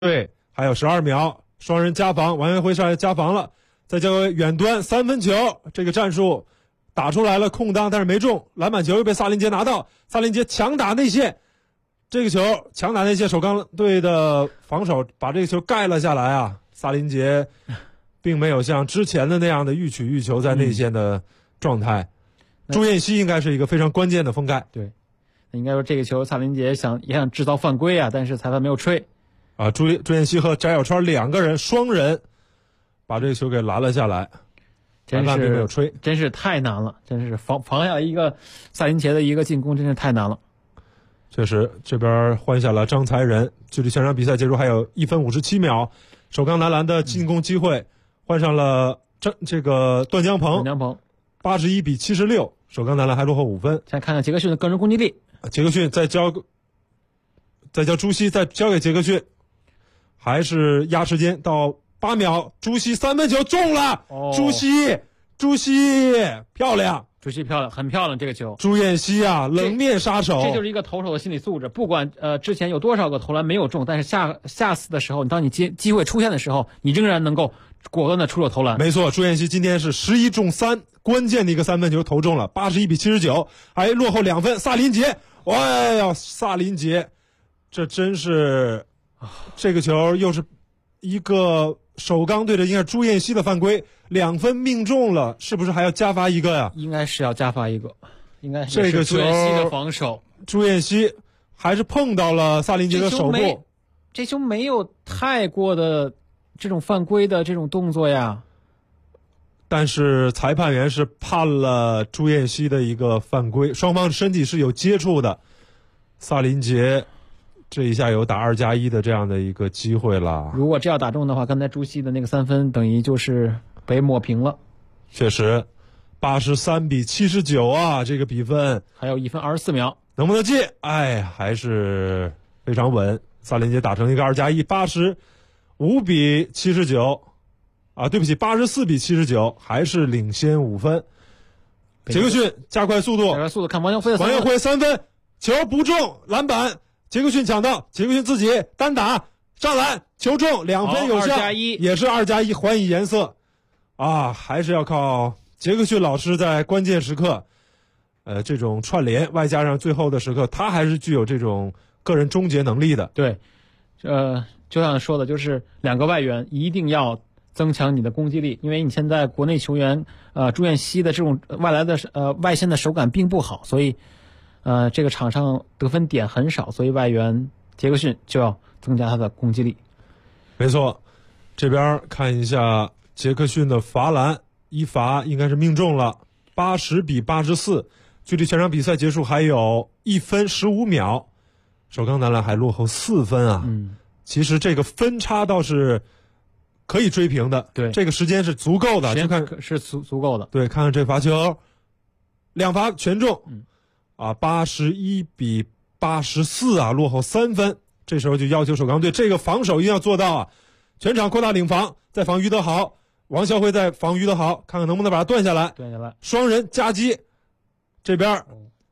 对，还有12秒，双人夹防，王元辉上来夹防了，再交给远端三分球，这个战术打出来了，空当但是没中，篮板球又被萨林杰拿到，萨林杰强打内线，这个球强打内线，首钢队的防守把这个球盖了下来啊，萨林杰并没有像之前的那样的欲取欲求在内线的状态，朱彦西应该是一个非常关键的封盖。 对，那应该说这个球萨林杰也想制造犯规啊，但是裁判没有吹。 朱彦西和翟小川两个人双人把这个球给拦了下来，裁判并没有吹， 真是太难了，真是防下一个萨林杰的一个进攻，真是太难了。 确实，这边换下了张才仁，距离全场比赛结束还有1分57秒，首钢男篮的进攻机会，换上了这个段江鹏，81比76，首钢男篮还落后5分。 再看看杰克逊的个人攻击力， 杰克逊再交朱熹，再交给杰克逊。还是压时间到8秒，朱熹三分球中了，朱熹漂亮， 朱熹漂亮，很漂亮这个球。 朱彦西啊，冷面杀手， 这就是一个投手的心理素质。不管之前有多少个投篮没有中，但是下次的时候，当你机会出现的时候，你仍然能够果断的出手投篮。 没错，朱彦西今天是11中3，关键的一个三分球投中了，81比79，还落后2分。萨林杰，哎呀，萨林杰，这真是。这个球又是一个首钢队的应该是朱彦西的犯规，2分命中了，是不是还要加罚一个呀？ 应该是要加罚一个，应该是这个球朱彦西的防守， 朱彦西还是碰到了萨林杰的手部， 这球没有太过的这种犯规的这种动作呀。 但是裁判员是判了朱彦西的一个犯规，双方身体是有接触的，萨林杰。这一下有打2+1的这样的一个机会了。 如果这要打中的话，刚才朱熹的那个3分等于就是被抹平了。 确实，83比79啊，这个比分还有1分24秒， 能不能进？哎，还是非常稳。萨林杰打成一个2+1，85比79啊，对不起，84比79，还是领先5分。杰克逊加快速度， 看王元辉三分球不中，篮板。杰克逊抢到，杰克逊自己单打上篮，球中2分有效 ，2+1 也是2+1，还以颜色啊，还是要靠杰克逊老师在关键时刻，这种串联，外加上最后的时刻，他还是具有这种个人终结能力的。 对，就像说的，就是2个外援一定要增强你的攻击力，因为你现在国内球员朱彦西的这种外来的外线的手感并不好，所以。这个场上得分点很少，所以外援杰克逊就要增加他的攻击力。 没错，这边看一下杰克逊的罚篮，一罚应该是命中了，80比84，距离全场比赛结束还有1分15秒，首钢男篮还落后4分啊。其实这个分差倒是可以追平的， 对， 这个时间是足够的，就看是足够的。 对，看看这罚球，2罚全中。81比84啊，落后3分。这时候就要求首钢队这个防守一定要做到啊，全场扩大领防，再防于德豪，王孝辉在防于德豪，看看能不能把他断下来。双人夹击，这边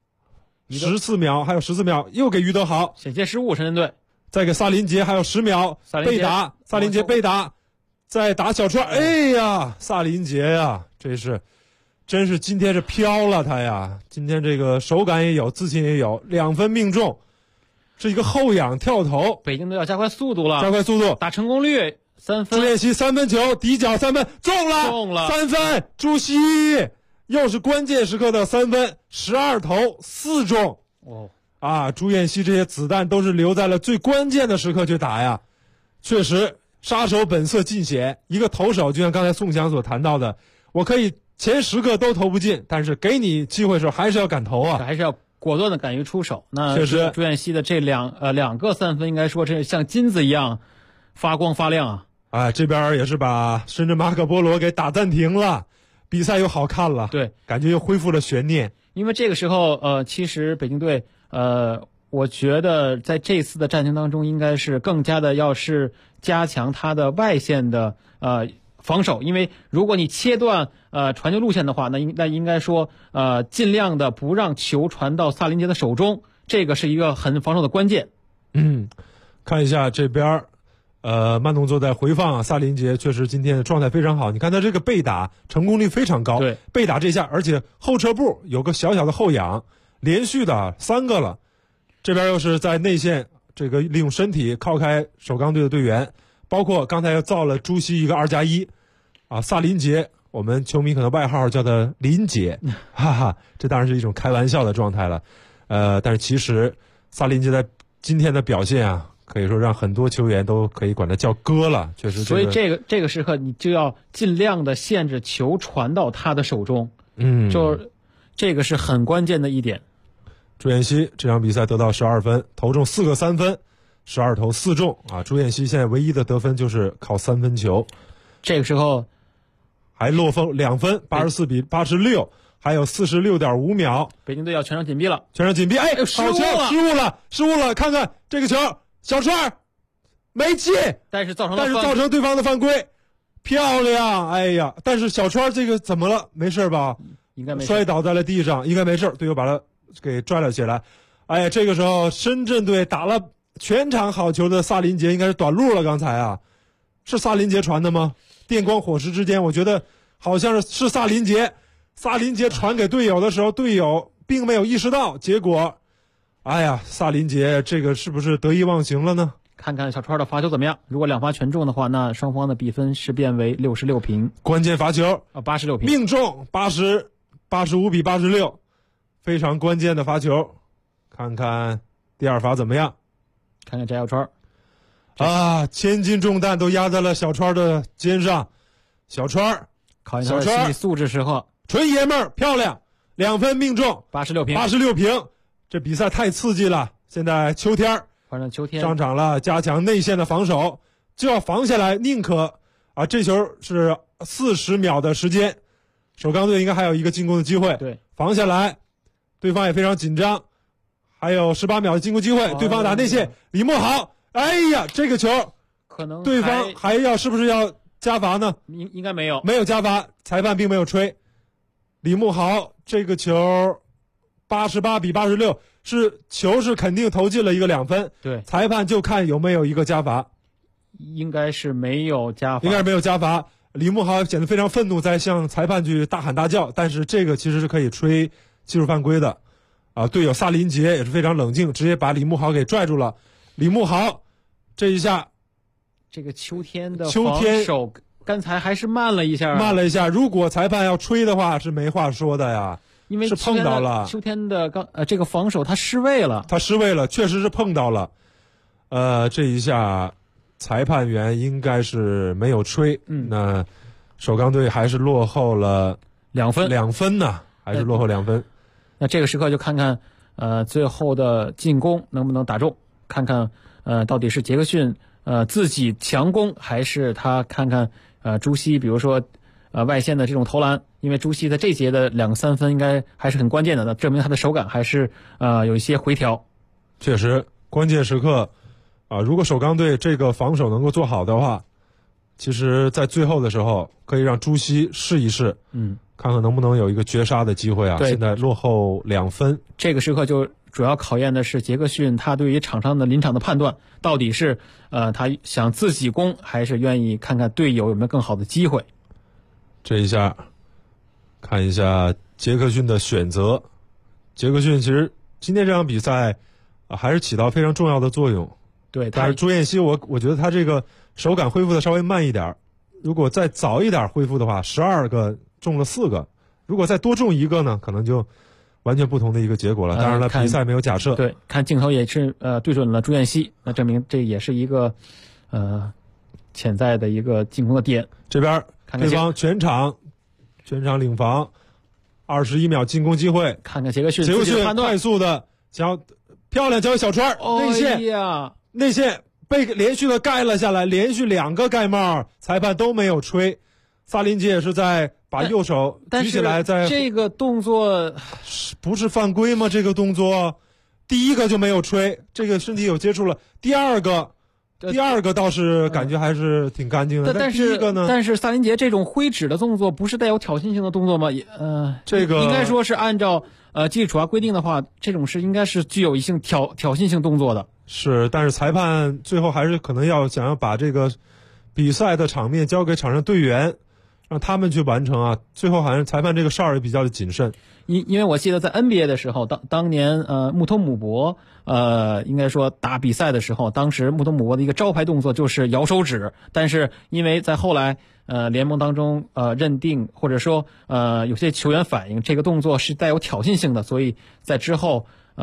14秒，还有14秒，又给于德豪险些失误，深圳队再给萨林杰，还有10秒被打，萨林杰被打，再打小川，哎呀，萨林杰呀，真是今天是飘了他呀！今天这个手感也有，自信也有，2分命中，是一个后仰跳投。 北京队要加快速度了，打成功率3分。 朱彦西三分球底角3分中了3分，朱熹又是关键时刻的3分，12投4中。朱彦西这些子弹都是留在了最关键的时刻去打呀，确实杀手本色尽显。一个投手就像刚才宋翔所谈到的，我可以。前10个都投不进，但是给你机会的时候还是要敢投啊， 还是要果断的敢于出手。那确实， 朱彦西的这两个3分，应该说这像金子一样发光发亮啊！ 这边也是把深圳马可波罗给打暂停了，比赛又好看了， 对， 感觉又恢复了悬念。 因为这个时候，其实北京队我觉得在这次的战情当中，应该是更加的要是加强他的外线的防守，因为如果你切断传球路线的话，那应该说尽量的不让球传到萨林杰的手中，这个是一个很防守的关键。 看一下这边慢动作在回放啊，萨林杰确实今天的状态非常好。你看他这个背打成功率非常高， 对， 背打这下，而且后撤步有个小小的后仰，连续的3个了。这边又是在内线这个利用身体靠开首钢队的队员，包括刚才又造了朱熹一个2+1啊，萨林杰，我们球迷可能外号叫他林姐，哈哈，这当然是一种开玩笑的状态了。但是其实萨林杰在今天的表现啊，可以说让很多球员都可以管他叫哥了，确实、 所以这个时刻你就要尽量的限制球传到他的手中，就这个是很关键的一点。 朱彦西这场比赛得到12分，投中4个3分，12投4中啊！朱彦西现在唯一的得分就是靠3分球， 这个时候还落后2分，84比86，还有46.5秒， 北京队要全场紧逼了， 全场紧逼！哎， 失误了！看看这个球，小川没进， 但是造成对方的犯规，漂亮！哎呀，但是小川这个怎么了？没事吧？ 应该没事， 摔倒在了地上，应该没事，队友把他给拽了起来。哎呀，这个时候深圳队打了全场好球的萨林杰应该是短路了，刚才啊，是萨林杰传的吗？电光火石之间，我觉得好像是萨林杰传给队友的时候，队友并没有意识到，结果，哎呀，萨林杰这个是不是得意忘形了呢？ 看看小川的罚球怎么样？如果2罚全中的话，那双方的比分是变为66平。 关键罚球 86平， 命中85比86，非常关键的罚球。看看第2罚怎么样？ 看看翟小川啊，千斤重担都压在了小川的肩上。小川考验他的心理素质时刻， 纯爷们儿，漂亮，2分命中，86平。这比赛太刺激了。现在秋天上场了，加强内线的防守，就要防下来，宁可啊，这球是40秒的时间，首钢队应该还有一个进攻的机会， 对， 防下来，对方也非常紧张，还有18秒的进攻机会，对方打内线，李慕豪，哎呀，这个球可能对方是不是要加罚呢？ 应该没有加罚，裁判并没有吹。李慕豪这个球88比86，球是肯定投进了一个2分， 对， 裁判就看有没有一个加罚， 应该是没有加罚，李慕豪显得非常愤怒，在向裁判去大喊大叫，但是这个其实是可以吹技术犯规的啊！队友萨林杰也是非常冷静，直接把李慕豪给拽住了。李慕豪这一下， 这个秋天的防守刚才还是慢了一下， 如果裁判要吹的话是没话说的呀， 因为是碰到了秋天的这个防守他失位了， 确实是碰到了。这一下裁判员应该是没有吹，那首钢队还是落后了2分呢，还是落后2分。 那这个时刻就看看最后的进攻能不能打中，看看到底是杰克逊自己强攻，还是他看看朱熹，比如说外线的这种投篮，因为朱熹在这节的2个3分应该还是很关键的，那证明他的手感还是有一些回调。 确实，关键时刻如果首钢队这个防守能够做好的话，其实在最后的时候可以让朱熹试一试，看看能不能有一个绝杀的机会啊。现在落后2分， 这个时刻就主要考验的是杰克逊他对于场上的临场的判断，到底是他想自己攻，还是愿意看看队友有没有更好的机会。 这一下看一下杰克逊的选择。杰克逊其实今天这场比赛还是起到非常重要的作用。 对， 但是朱彦西我觉得他这个手感恢复的稍微慢一点，如果再早一点恢复的话，12个中了4个，如果再多中1个呢，可能就完全不同的一个结果了。当然了，比赛没有假设。 对，看镜头也是对准了朱彦西，那证明这也是一个潜在的一个进攻的点。 这边对方全场领防，21秒进攻机会， 看看杰克逊快速的想要漂亮交给小川，内线被连续的盖了下来，连续2个盖帽，裁判都没有吹。萨林杰也是在把右手举起来，在这个动作不是犯规吗？这个动作第1个就没有吹，这个身体有接触了。第二个倒是感觉还是挺干净的，但第1个呢？ 但是萨林杰这种挥指的动作不是带有挑衅性的动作吗？ 这个应该说是按照技术处罚规定的话，这种是应该是具有一性挑衅性动作的。 是，但是裁判最后还是可能想要把这个比赛的场面交给场上队员，让他们去完成啊。最后好像裁判这个哨也比较的谨慎。 因为我记得在 NBA 的时候，当年穆托姆博应该说打比赛的时候，当时穆托姆博的一个招牌动作就是摇手指，但是因为在后来联盟当中认定或者说有些球员反映这个动作是带有挑衅性的，所以在之后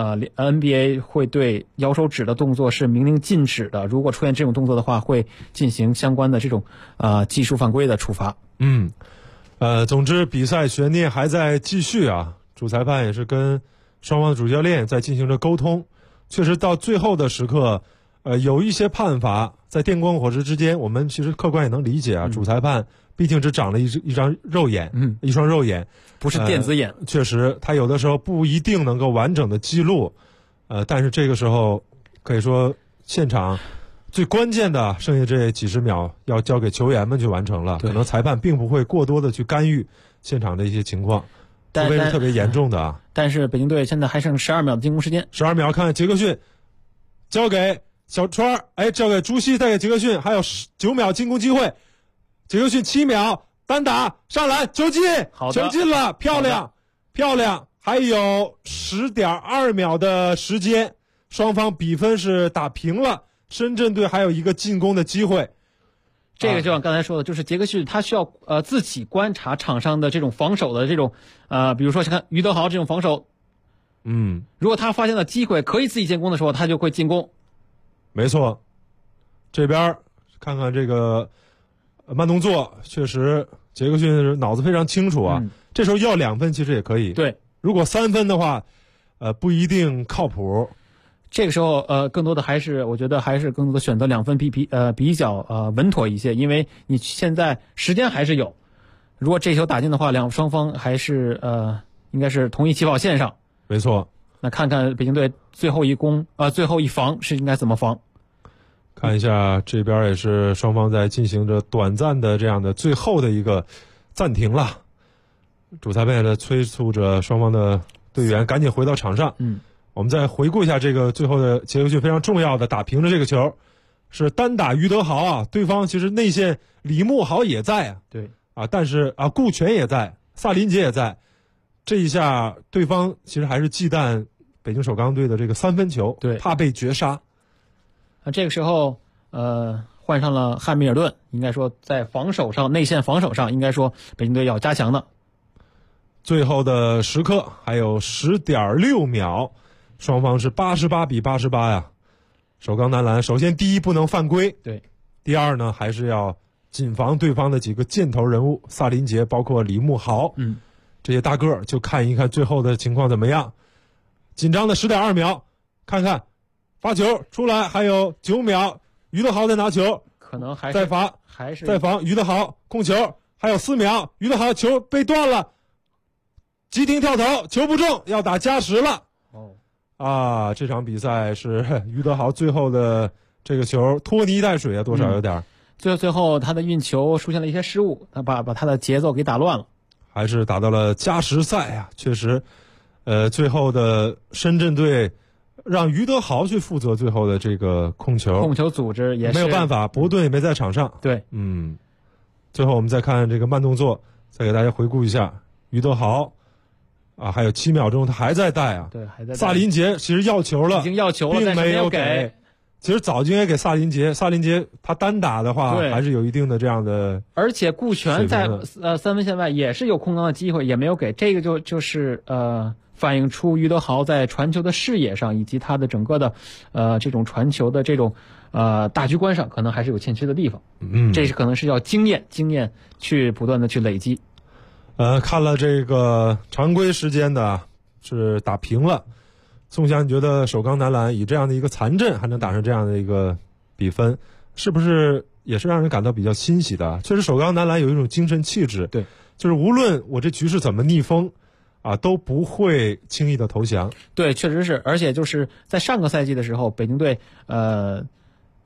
NBA 会对摇手指的动作是明令禁止的，如果出现这种动作的话，会进行相关的这种技术犯规的处罚。 总之比赛悬念还在继续啊，主裁判也是跟双方的主教练在进行着沟通。确实到最后的时刻，有一些判罚在电光火石之间，我们其实客观也能理解啊。主裁判毕竟只长了一张肉眼，一双肉眼， 不是电子眼， 确实他有的时候不一定能够完整的记录，但是这个时候可以说现场最关键的剩下这几十秒要交给球员们去完成了，可能裁判并不会过多的去干预现场的一些情况，除非是特别严重的啊。 但是北京队现在还剩12秒的进攻时间 ，12秒，看杰克逊交给小川，交给朱熹，再给杰克逊，还有9秒进攻机会，杰克逊7秒单打上篮球进，球进了，漂亮，还有10.2秒的时间，双方比分是打平了。深圳队还有一个进攻的机会， 这个就像刚才说的，就是杰克逊他需要自己观察场上的这种防守的这种比如说看于德豪这种防守，如果他发现了机会可以自己建功的时候，他就会进攻。 没错，这边看看这个慢动作，确实杰克逊脑子非常清楚啊。这时候要2分其实也可以， 对， 如果3分的话，不一定靠谱。 这个时候更多的还是我觉得还是更多的选择2分比较稳妥一些，因为你现在时间还是有，如果这球打进的话，双方还是应该是同一起跑线上。 没错， 那看看北京队最后一防是应该怎么防。 看一下这边也是双方在进行着短暂的这样的最后的一个暂停了，主裁判也在催促着双方的队员赶紧回到场上。我们再回顾一下这个最后的杰克逊非常重要的打平的这个球，是单打于德豪啊，对方其实内线李慕豪也在啊， 对啊，但是顾全也在，萨林杰也在，这一下对方其实还是忌惮北京首钢队的这个3分球， 对， 怕被绝杀。 这个时候换上了汉密尔顿，应该说在防守上内线防守上应该说北京队要加强的。 最后的时刻还有10.6秒。双方是88-88呀，首钢男篮首先第一不能犯规， 对， 第二呢还是要谨防对方的几个箭头人物，萨林杰包括李慕豪，这些大个就看一看最后的情况怎么样。紧张的10.2秒，看看发球出来，还有9秒，于德豪在拿球， 可能还是再防于德豪控球，还有4秒，于德豪球被断了，急停跳投，球不中，要打加时了。这场比赛是于德豪最后的这个球拖泥带水啊，多少有点。 最后他的运球出现了一些失误，他把他的节奏给打乱了， 还是打到了加时赛啊。确实，最后的深圳队让于德豪去负责最后的这个控球组织也是没有办法，伯顿也没在场上。 对， 最后我们再看这个慢动作，再给大家回顾一下于德豪。还有7秒钟，他还在带啊！ 对，还在带。 萨林杰其实要球了， 已经要球了， 并没有给。其实早就应该给萨林杰。萨林杰他单打的话，还是有一定的这样的。 而且顾全在3分线外也是有空当的机会，也没有给。这个就是反映出于德豪在传球的视野上，以及他的整个的这种传球的这种大局观上，可能还是有欠缺的地方。这是可能是要经验去不断的去累积。 看了这个常规时间的是打平了，宋翔，你觉得首钢男篮以这样的一个残阵还能打上这样的一个比分，是不是也是让人感到比较欣喜的？确实首钢男篮有一种精神气质， 对， 就是无论我这局势怎么逆风都不会轻易的投降。 对，确实是，而且就是在上个赛季的时候，北京队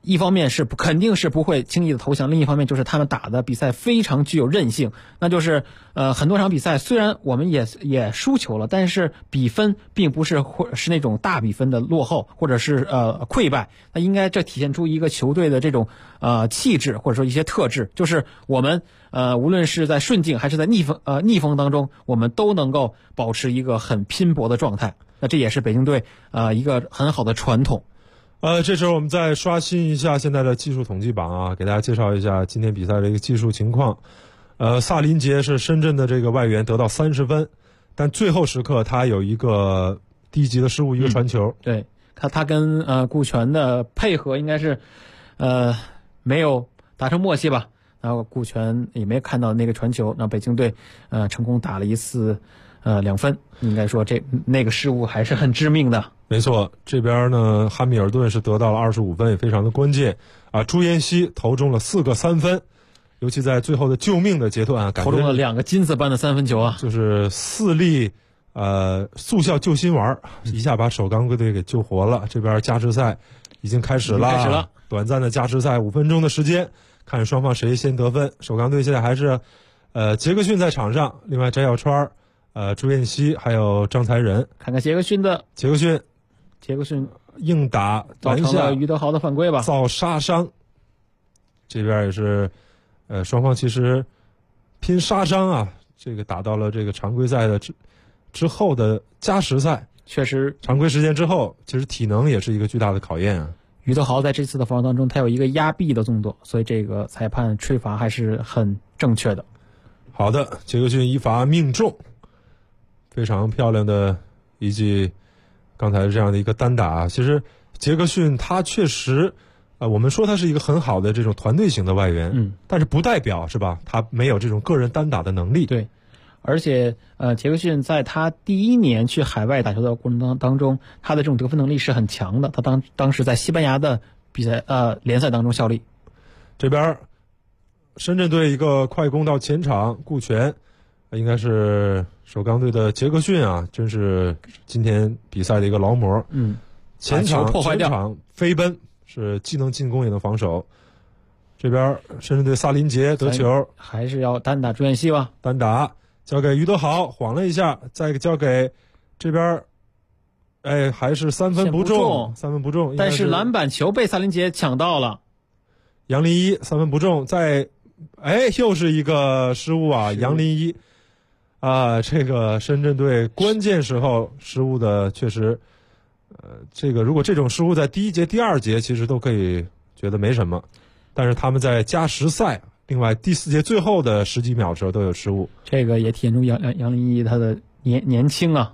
一方面是肯定是不会轻易的投降，另一方面就是他们打的比赛非常具有韧性，那就是很多场比赛虽然我们也输球了，但是比分并不是那种大比分的落后或者是溃败，那应该这体现出一个球队的这种气质或者说一些特质，就是我们无论是在顺境还是在逆风当中，我们都能够保持一个很拼搏的状态，那这也是北京队一个很好的传统。 这时候我们再刷新一下现在的技术统计榜啊，给大家介绍一下今天比赛的一个技术情况。萨林杰是深圳的这个外援，得到30分，但最后时刻他有一个低级的失误，一个传球。 对，他跟顾全的配合应该是没有达成默契吧，然后顾全也没看到那个传球，那北京队成功打了一次2分，应该说那个失误还是很致命的。 没错，这边呢，汉密尔顿是得到了25分，也非常的关键啊。朱彦西投中了4个3分，尤其在最后的救命的阶段啊， 投中了2个金子般的3分球啊， 就是4粒速效救心丸，一下把首钢队给救活了。这边加时赛已经开始了，短暂的加时赛5分钟的时间，看双方谁先得分。首钢队现在还是杰克逊在场上，另外翟小川、朱彦西还有张才仁。 看看杰克逊硬打造成了于德豪的犯规吧， 造杀伤。这边也是双方其实拼杀伤啊，这个打到了这个常规赛的之后的加时赛， 确实常规时间之后，其实体能也是一个巨大的考验啊。 于德豪在这次的防守当中，他有一个压臂的动作，所以这个裁判吹罚还是很正确的。 好的，杰克逊一罚命中，非常漂亮的一记刚才这样的一个单打。其实杰克逊他确实我们说他是一个很好的这种团队型的外援，但是不代表是吧，他没有这种个人单打的能力。 对，而且杰克逊在他第1年去海外打球的过程当中，他的这种得分能力是很强的，他当时在西班牙的比赛联赛当中效力。 这边深圳队一个快攻到前场，顾全应该是首钢队的杰克逊啊，真是今天比赛的一个劳模。前场破坏掉， 前场飞奔，是既能进攻也能防守。这边深圳队萨林杰得球， 还是要单打朱彦西吧？ 单打交给于德豪，晃了一下，再交给这边，还是3分不中，3分不中。 但是篮板球被萨林杰抢到了， 杨林一3分不中，又是一个失误啊！杨林一这个深圳队关键时候失误的确实，这个如果这种失误在第1节、第2节其实都可以觉得没什么，但是他们在加时赛，另外第4节最后的10几秒的时候都有失误， 这个也体现出杨林一他的年轻啊。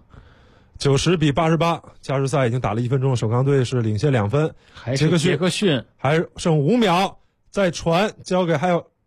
90比88，加时赛已经打了1分钟，首钢队是领先2分， 还是杰克逊还剩5秒，再传交给还有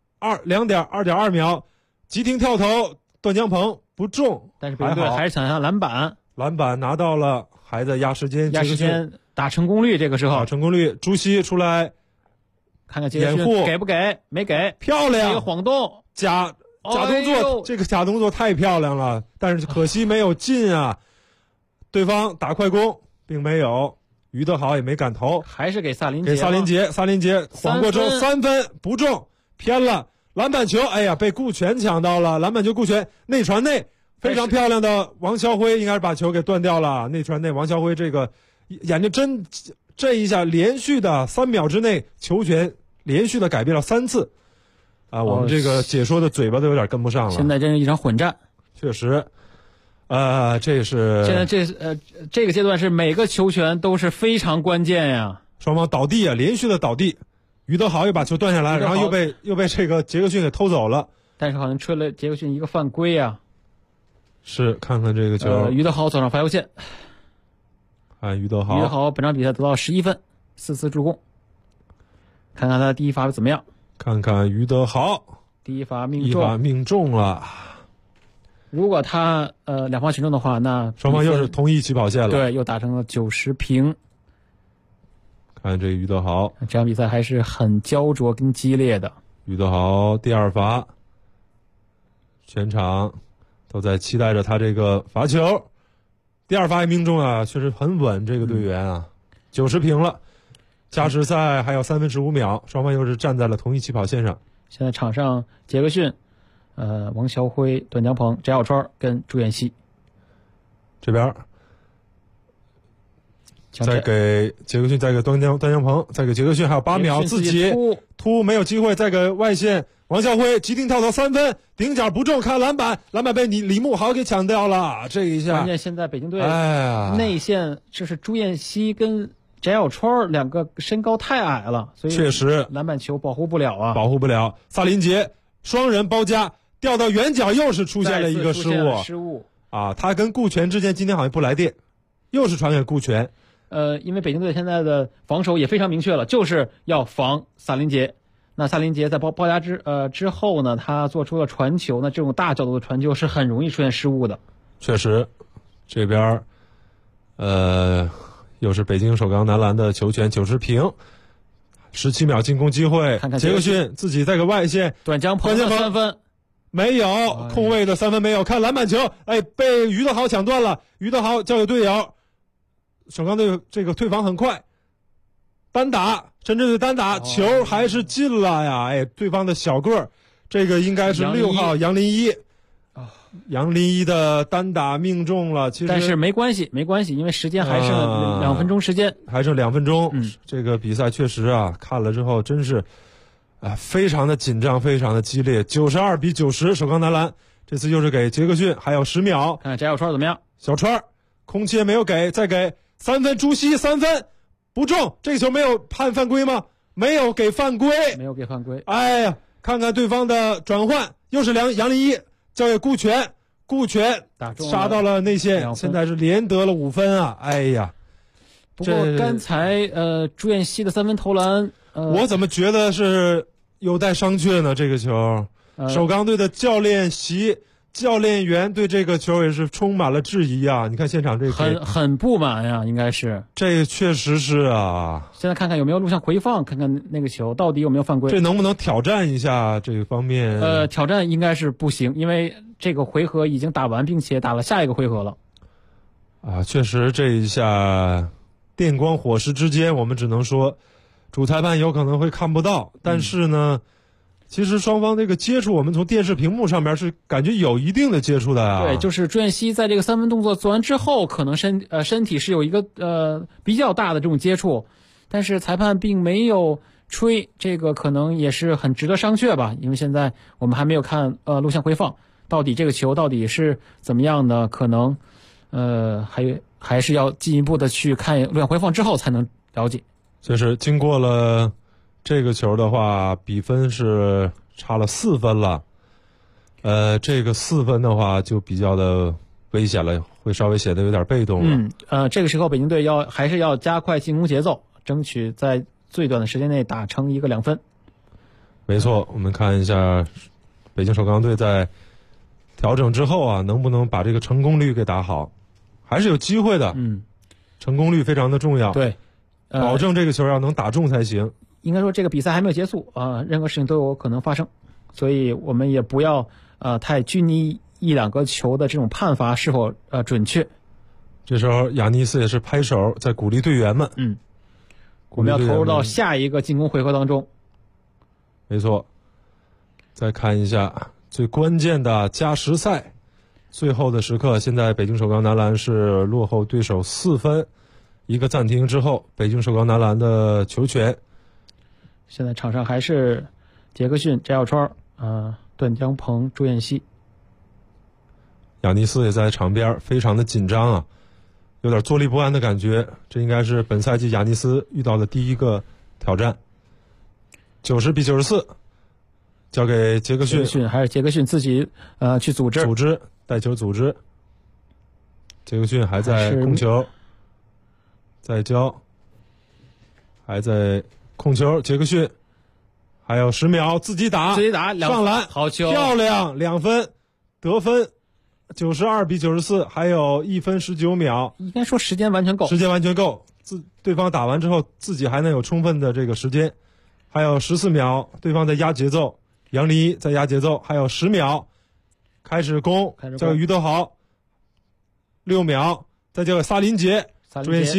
2.2秒，急停跳投，段江鹏不中， 但是北京队还是抢下篮板拿到了，还在压时间打成功率，这个时候成功率，朱熹出来看看杰克逊给不给，没给， 漂亮， 一个晃动假动作，这个假动作太漂亮了，但是可惜没有进啊。对方打快攻并没有，于德豪也没敢投， 还是给萨林杰晃过之后3分不中，偏了篮板球，被顾全抢到了，篮板球顾全内传内，非常漂亮的王肖辉应该是把球给断掉了，内传内，王肖辉这个眼睛真这一下连续的3秒之内球权连续的改变了3次我们这个解说的嘴巴都有点跟不上了， 现在真是一场混战， 确实这是现在这个阶段是每个球权都是非常关键呀， 双方倒地连续的倒地，于德豪又把球断下来，然后又被这个杰克逊给偷走了， 但是好像吹了杰克逊一个犯规啊。 是，看看这个球， 于德豪走上罚球线， 于德豪本场比赛得到11分，4次助攻，看看他第一罚怎么样， 看看于德豪第一罚命中了。 如果他2罚全中的话，那双方又是同一起跑线了， 对，又打成了90平。 看这个于德豪， 这场比赛还是很焦灼跟激烈的。 于德豪第2罚，全场都在期待着他这个罚球，第2罚也命中了，确实很稳，这个队员啊，90平了。 加时赛还有3分15秒，双方又是站在了同一起跑线上。 现在场上杰克逊、王晓辉、段江鹏、翟小川跟朱彦西这边。再给杰克逊，再给段江鹏，再给杰克逊，还有8秒，自己突没有机会，再给外线王晓辉急停跳投3分，顶角不中，看篮板被李慕豪给抢掉了。这一下， 关键现在北京队内线就是朱彦西跟翟小川两个身高太矮了，所以确实篮板球保护不了啊， 保护不了。萨林杰双人包夹掉到远角，又是出现了一个失误啊！他跟顾全之间今天好像不来电，又是传给顾全。 因为北京队现在的防守也非常明确了，就是要防萨林杰。那萨林杰在包夹之后呢，他做出了传球，那这种大角度的传球是很容易出现失误的。 确实，这边又是北京首钢男篮的球权，90平，17秒进攻机会。 看看杰克逊自己在个外线， 段江鹏的3分没有，空位的3分没有。看篮板球，被于德豪抢断了，于德豪交给队友。首钢队这个退防很快，单打，深圳队单打，球还是进了呀！对方的小个儿，这个应该是6号杨林一，杨林一的单打命中了。其实但是没关系，因为时间还剩2分钟时间， 还剩2分钟。这个比赛确实啊，看了之后真是非常的紧张，非常的激烈。92比90，首钢男篮这次又是给杰克逊，还有10秒。 看看翟小川怎么样？ 小川空切没有给，再给3分，朱熹3分不中，这个球没有判犯规吗？没有给犯规。哎呀，看看对方的转换，又是杨林一交给顾全杀到了内线，现在是连得了5分啊！哎呀， 不过刚才朱彦西的3分投篮， 我怎么觉得是有待商榷呢？这个球，首钢队的教练员对这个球也是充满了质疑啊！你看现场这个很不满呀，应该是这个确实是啊。 现在看看有没有录像回放，看看那个球到底有没有犯规。 这能不能挑战一下这个方面？ 挑战应该是不行，因为这个回合已经打完，并且打了下一个回合了。 啊，确实这一下电光火石之间，我们只能说主裁判有可能会看不到，但是呢。其实双方这个接触，我们从电视屏幕上面是感觉有一定的接触的啊。 对，就是朱彦西在这个3分动作做完之后，可能身体是有一个比较大的这种接触，但是裁判并没有吹，这个可能也是很值得商榷吧。因为现在我们还没有看录像回放，到底这个球到底是怎么样的，可能还是要进一步的去看录像回放之后才能了解。 就是经过了。这个球的话，比分是差了4分了，这个4分的话就比较的危险了，会稍微显得有点被动了。 这个时候北京队还是要加快进攻节奏，争取在最短的时间内打成一个2分。 没错，我们看一下北京首钢队在调整之后啊，能不能把这个成功率给打好，还是有机会的。成功率非常的重要。 对， 保证这个球要能打中才行。 应该说这个比赛还没有结束啊，任何事情都有可能发生，所以我们也不要太拘泥1-2个球的这种判罚是否准确。 这时候亚尼斯也是拍手在鼓励队员们。 我们要投入到下一个进攻回合当中。 没错。再看一下最关键的加时赛最后的时刻，现在北京首钢男篮是落后对手4分，一个暂停之后，北京首钢男篮的球权。 现在场上还是杰克逊、翟小川、段江鹏、朱彦西， 亚尼斯也在场边，非常的紧张啊，有点坐立不安的感觉。这应该是本赛季亚尼斯遇到的第一个挑战。90比94，交给杰克逊， 还是杰克逊自己去组织带球组织。杰克逊还在控球，再交，还在。控球，杰克逊，还有10秒，自己打上篮， 好球， 漂亮，2分，得分，92比94，还有1分19秒， 应该说时间完全够， 对方打完之后，自己还能有充分的这个时间，还有14秒，对方在压节奏，杨林一在压节奏，还有10秒，开始攻，交给于德豪，6秒，再交给萨林杰，朱彦西。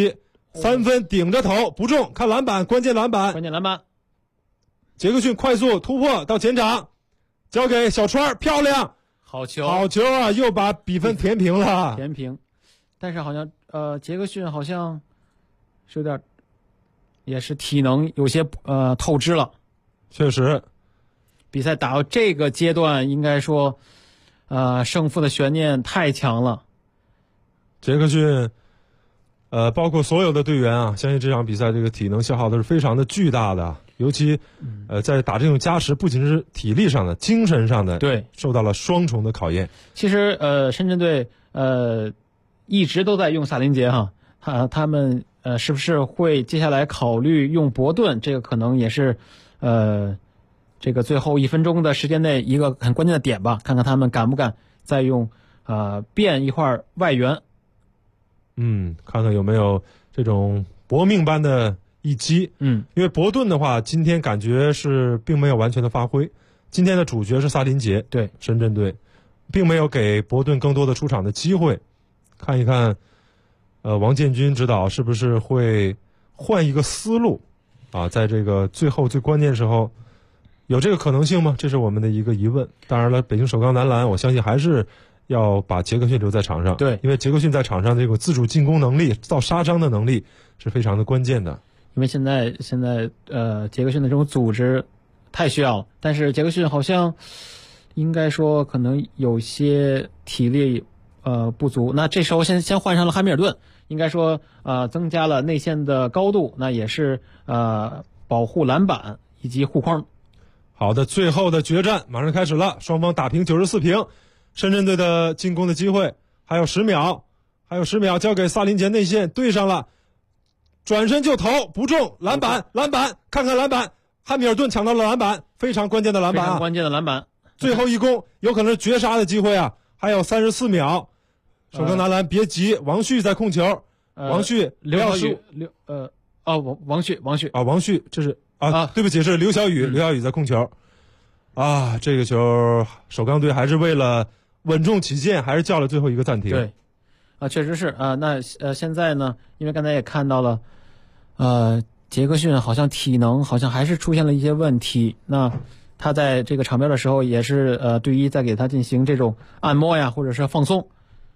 3分顶着头不中，看篮板，关键篮板， 关键篮板。 杰克逊快速突破到前场，交给小川，漂亮， 好球， 好球啊！又把比分填平了， 填平。但是好像杰克逊好像是有点，也是体能有些透支了。 确实， 比赛打到这个阶段，应该说，胜负的悬念太强了。 杰克逊，包括所有的队员啊，相信这场比赛这个体能消耗都是非常的巨大的，尤其在打这种加时，不仅是体力上的，精神上的， 对， 受到了双重的考验。 其实深圳队一直都在用萨林杰哈，他们是不是会接下来考虑用伯顿？这个可能也是这个最后1分钟的时间内一个很关键的点吧，看看他们敢不敢再用变一块外援。 看看有没有这种搏命般的一击。因为伯顿的话，今天感觉是并没有完全的发挥。今天的主角是萨林杰， 对， 深圳队，并没有给伯顿更多的出场的机会。看一看，王建军指导是不是会换一个思路啊？在这个最后最关键时候，有这个可能性吗？这是我们的一个疑问。当然了，北京首钢男篮，我相信还是要把杰克逊留在场上， 对， 因为杰克逊在场上这个自主进攻能力、造杀伤的能力是非常的关键的。 因为现在杰克逊的这种组织太需要了，但是杰克逊好像应该说可能有些体力不足。那这时候先换上了汉密尔顿，应该说增加了内线的高度，那也是保护篮板以及护框。 好的，最后的决战马上开始了，双方打平94平。深圳队的进攻的机会还有10秒，交给萨林杰内线对上了，转身就投不中，篮板，看看篮板，汉密尔顿抢到了篮板，非常关键的篮板啊， 非常关键的篮板， 最后一攻有可能是绝杀的机会啊，还有34秒，首钢男篮别急，王旭在控球，王旭刘晓宇王旭这是对不起，是刘晓宇在控球啊，这个球首钢队还是为了稳重起见，还是叫了最后一个暂停。 对，确实是那现在呢，因为刚才也看到了，杰克逊好像体能好像还是出现了一些问题。那他在这个场边的时候，也是队医在给他进行这种按摩呀，或者是放松。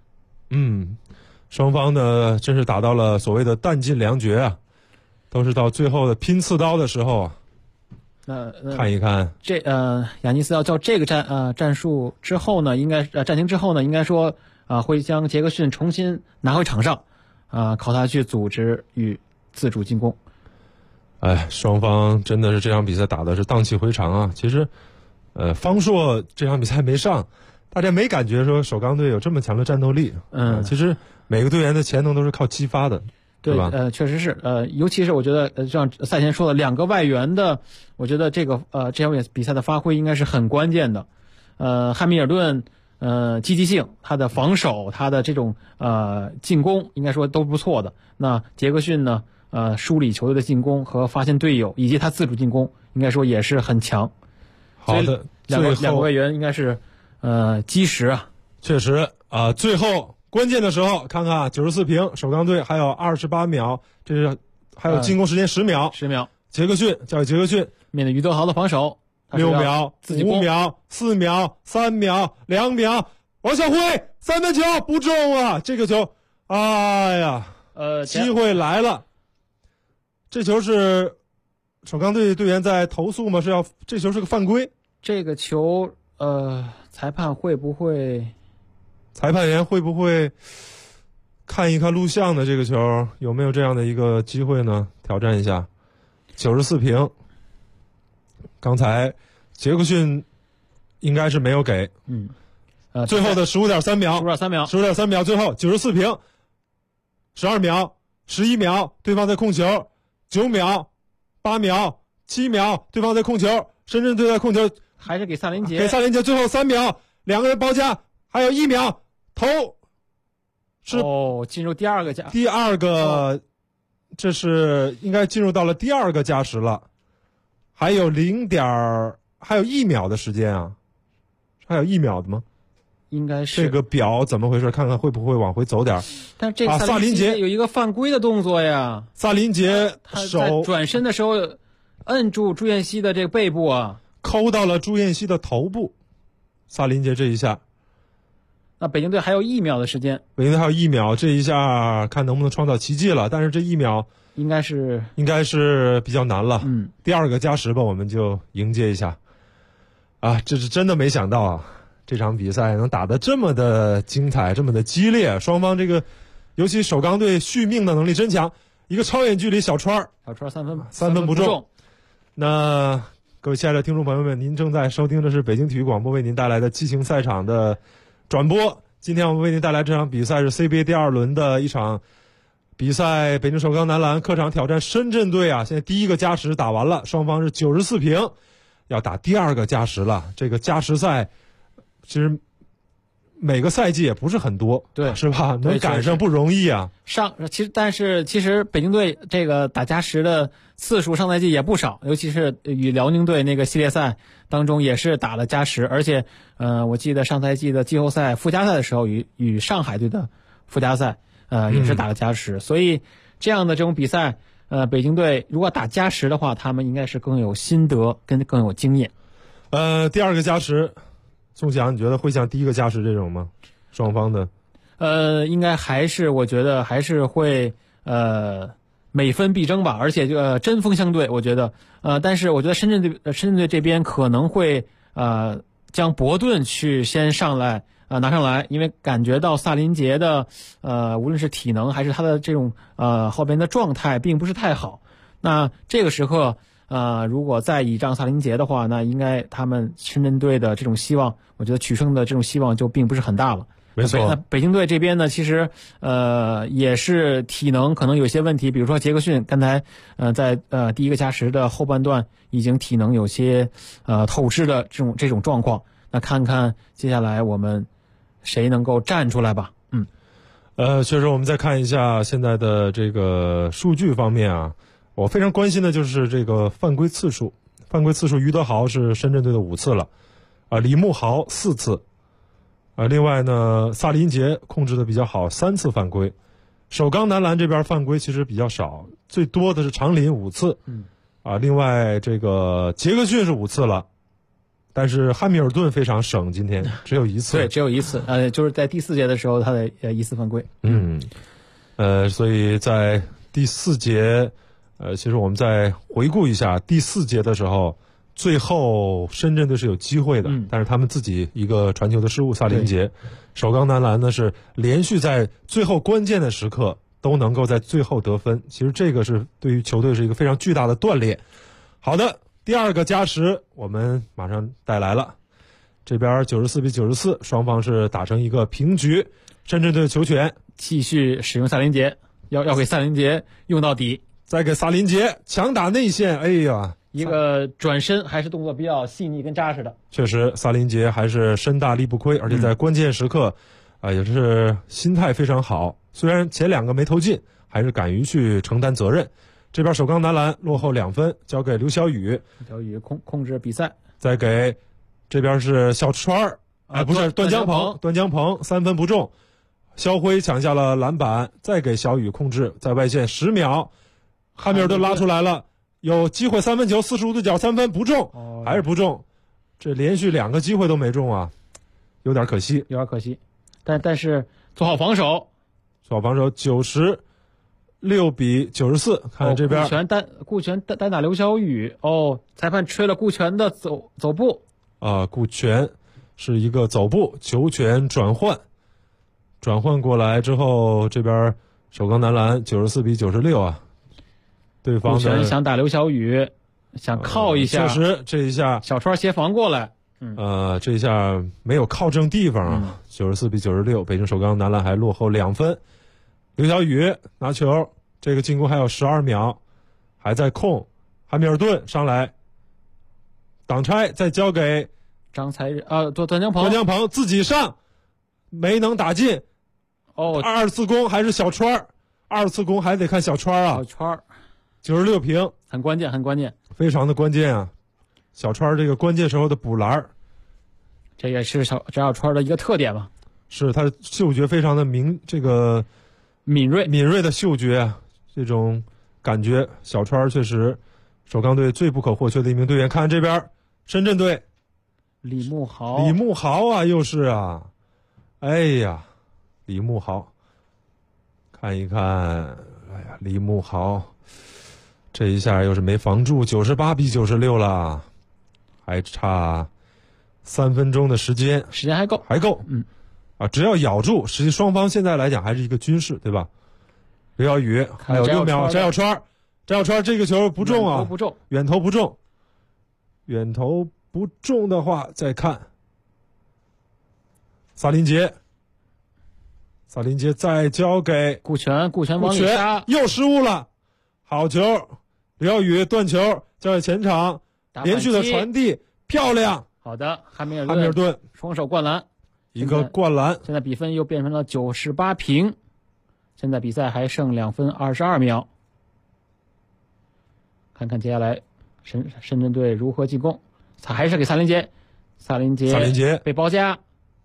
双方呢真是打到了所谓的弹尽粮绝啊，都是到最后的拼刺刀的时候啊。看一看这亚尼斯要叫这个战术之后呢，应该暂停之后呢，应该说会将杰克逊重新拿回场上靠他去组织与自主进攻。 双方真的是这场比赛打的是荡气回肠啊。其实方硕这场比赛没上，大家没感觉说首钢队有这么强的战斗力。其实每个队员的潜能都是靠激发的。 对吧？ 确实是尤其是我觉得像赛前说的2个外援的，我觉得这场比赛的发挥应该是很关键的。汉密尔顿积极性，他的防守，他的这种进攻应该说都不错的。那杰克逊呢梳理球队的进攻和发现队友，以及他自主进攻应该说也是很强。 好的， 两个外援应该是基石啊。 确实最后关键的时候，看看94平，首钢队还有28秒，这是还有进攻时间10秒。 10秒， 杰克逊交给杰克逊， 面对于德豪的防守 ，6秒、5秒、4秒、3秒、2秒，王晓辉3分球不中啊！这个球，哎呀，机会来了。这球是首钢队队员在投诉吗？这球是个犯规。 这个球，裁判员会不会看一看录像的这个球有没有这样的一个机会呢？挑战一下，94平。刚才杰克逊应该是没有给，最后的15.3秒，15.3秒，最后94平，12秒、11秒，对方在控球，9秒、8秒、7秒，对方在控球，深圳队在控球， 还是给萨林杰， 最后3秒，2个人包夹，还有1秒。投是进入第二个， 这是应该进入到了第2个加时了，还有1秒的时间啊，还有1秒的吗？ 应该是这个表怎么回事？看看会不会往回走点。 但是这个萨林杰有一个犯规的动作呀， 萨林杰他在手转身的时候摁住朱彦西的这个背部啊， 抠到了朱彦西的头部。萨林杰这一下， 那北京队还有1秒的时间， 北京队还有1秒，这一下看能不能创造奇迹了。但是这1秒应该是比较难了。第二个加时吧，我们就迎接一下。啊，这是真的没想到啊！这场比赛能打得这么的精彩，这么的激烈，双方这个，尤其首钢队续命的能力真强。一个超远距离小川三分不中。那各位亲爱的听众朋友们，您正在收听的是北京体育广播为您带来的激情赛场的转播。今天我们为您带来这场比赛是 CBA 第2轮的一场比赛，北京首钢男篮客场挑战深圳队啊。现在第一个加时打完了，双方是94平，要打第二个加时了。这个加时赛其实每个赛季也不是很多， 对， 是吧？能赶上不容易啊。 但是其实北京队这个打加时的次数上赛季也不少，尤其是与辽宁队那个系列赛当中也是打了加时，而且我记得上赛季的季后赛附加赛的时候与上海队的附加赛也是打了加时，所以这样的这种比赛北京队如果打加时的话，他们应该是更有心得跟更有经验。 第二个加时，宋翔，你觉得会像第一个加时这种吗？双方的， 应该我觉得还是会每分必争吧，而且针锋相对，我觉得但是我觉得深圳队这边可能会将伯顿去先上来拿上来，因为感觉到萨林杰的无论是体能还是他的这种后边的状态并不是太好。那这个时刻如果再倚仗萨林杰的话，那应该他们深圳队的这种希望，我觉得取胜的这种希望就并不是很大了。 没错。 那北京队这边呢，其实也是体能可能有些问题，比如说杰克逊刚才在第一个加时的后半段已经体能有些透支的这种状况。那看看接下来我们谁能够站出来吧。 确实我们再看一下现在的这个数据方面啊，我非常关心的就是这个犯规次数。于德豪是深圳队的5次了，李慕豪4次，另外呢，萨林杰控制的比较好，3次犯规。首钢男篮这边犯规其实比较少，最多的是长林5次，另外这个杰克逊是5次了，但是汉密尔顿非常省，今天只有1次。 对，只有1次，就是在第4节的时候他的1次犯规。 所以在第4节。其实我们再回顾一下第4节的时候，最后深圳队是有机会的，但是他们自己一个传球的失误，萨林杰。首钢男篮呢是连续在最后关键的时刻都能够在最后得分，其实这个是对于球队是一个非常巨大的锻炼。好的，第二个加时我们马上带来了，这边94比94，双方是打成一个平局。深圳队球权继续使用萨林杰，要给萨林杰用到底。 再给萨林杰强打内线，哎呀， 一个转身还是动作比较细腻跟扎实的。 确实，萨林杰还是身大力不亏，而且在关键时刻，也是心态非常好。虽然前2个没投进，还是敢于去承担责任。这边首钢男篮落后2分，交给刘晓宇， 控制比赛。 再给这边是小川不是段江鹏3分不中，肖辉抢下了篮板，再给小宇控制在外线10秒。汉密尔顿拉出来了，有机会3分球，45度角3分不中，还是不中，这连续2个机会都没中啊，有点可惜。 但是做好防守 ，96比94。看这边顾全单打刘晓宇，裁判吹了顾全的走步顾全是一个走步，球权转换过来之后，这边首钢男篮94比96啊。对方的想打刘晓宇，想靠一下， 确实这一下小川协防过来， 这一下没有靠正地方啊，94比96，北京首钢男篮还落后2分。刘晓宇拿球，这个进攻还有12秒，还在控，汉密尔顿上来挡拆，再交给段江鹏自己上，没能打进。2次攻还是小川，2次攻还得看小川啊。 小川 96平， 很关键， 非常的关键啊！小川这个关键时候的补篮， 这也是翟小川的一个特点嘛， 是他嗅觉非常的敏锐的嗅觉，这种感觉，小川确实首钢队最不可或缺的一名队员。看这边深圳队， 李慕豪啊，又是啊，哎呀，李慕豪，看一看，哎呀，李慕豪，这一下又是没防住，98比96了，还差3分钟的时间还够， 只要咬住，实际双方现在来讲还是一个均势，对吧？刘晓宇还有6秒，翟小川这个球不中啊，远投不中的话再看萨林杰再交给顾全往里杀， 又失误了，好球，刘晓宇断球交给前场，连续的传递漂亮， 好的，汉密尔顿双手灌篮， 一个灌篮， 现在比分又变成了98平，现在比赛还剩2分22秒，看看接下来深圳队如何进攻，他还是给萨林杰被包夹，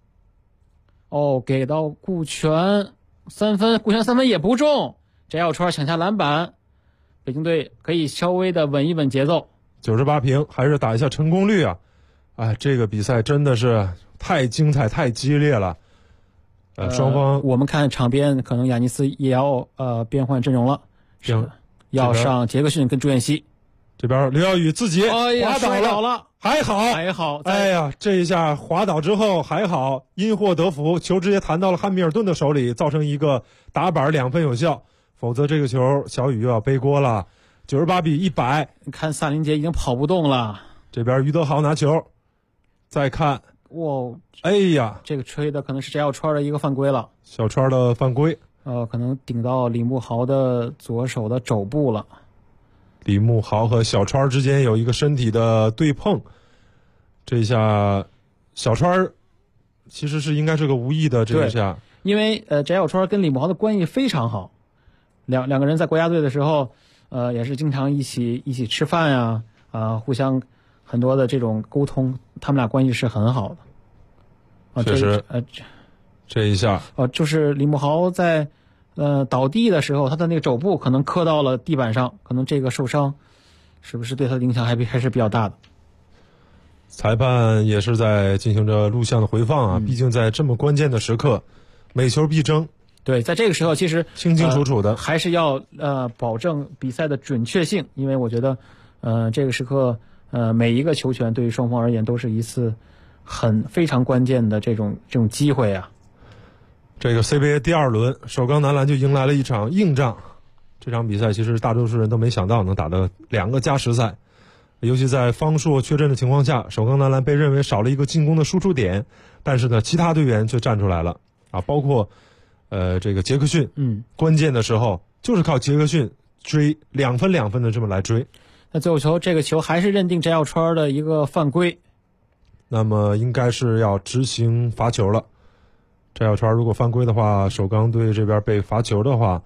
给到顾全3分，顾全3分也不中，翟小川抢下篮板，北京队可以稍微的稳一稳节奏 ，98平，还是打一下成功率啊！哎，这个比赛真的是太精彩、太激烈了。双方我们看场边，可能亚尼斯也要变换阵容了，要上杰克逊跟朱彦西。 这边刘晓宇自己滑倒了，还好。哎呀，这一下滑倒之后还好，因祸得福，球直接弹到了汉密尔顿的手里，造成一个打板，2分有效。否则这个球小宇又要背锅了。98比100， 看萨林杰已经跑不动了。 这边于德豪拿球，再看，哎呀， 这个吹的可能是翟小川的一个犯规了， 小川的犯规， 可能顶到李慕豪的左手的肘部了。 李慕豪和小川之间有一个身体的对碰，这一下小川其实是应该是个无意的这一下， 因为翟小川跟李慕豪的关系非常好，两个人在国家队的时候，也是经常一起吃饭呀，互相很多的这种沟通，他们俩关系是很好的。 确实，这一下就是李慕豪在倒地的时候，他的那个肘部可能磕到了地板上，可能这个受伤是不是对他的影响还是比较大的？ 裁判也是在进行着录像的回放啊，毕竟在这么关键的时刻，每球必争。 对，在这个时候其实清清楚楚的， 还是要保证比赛的准确性，因为我觉得这个时刻每一个球权对于双方而言都是一次非常关键的这种机会啊。 这个 CBA 第2轮，首钢男篮就迎来了一场硬仗。这场比赛其实大多数人都没想到能打到2个加时赛，尤其在方硕缺阵的情况下，首钢男篮被认为少了一个进攻的输出点，但是呢，其他队员却站出来了啊，包括这个杰克逊，关键的时候就是靠杰克逊追2分的这么来追。 那最后这个球还是认定翟小川的一个犯规， 那么应该是要执行罚球了。翟小川如果犯规的话，首钢队这边被罚球的话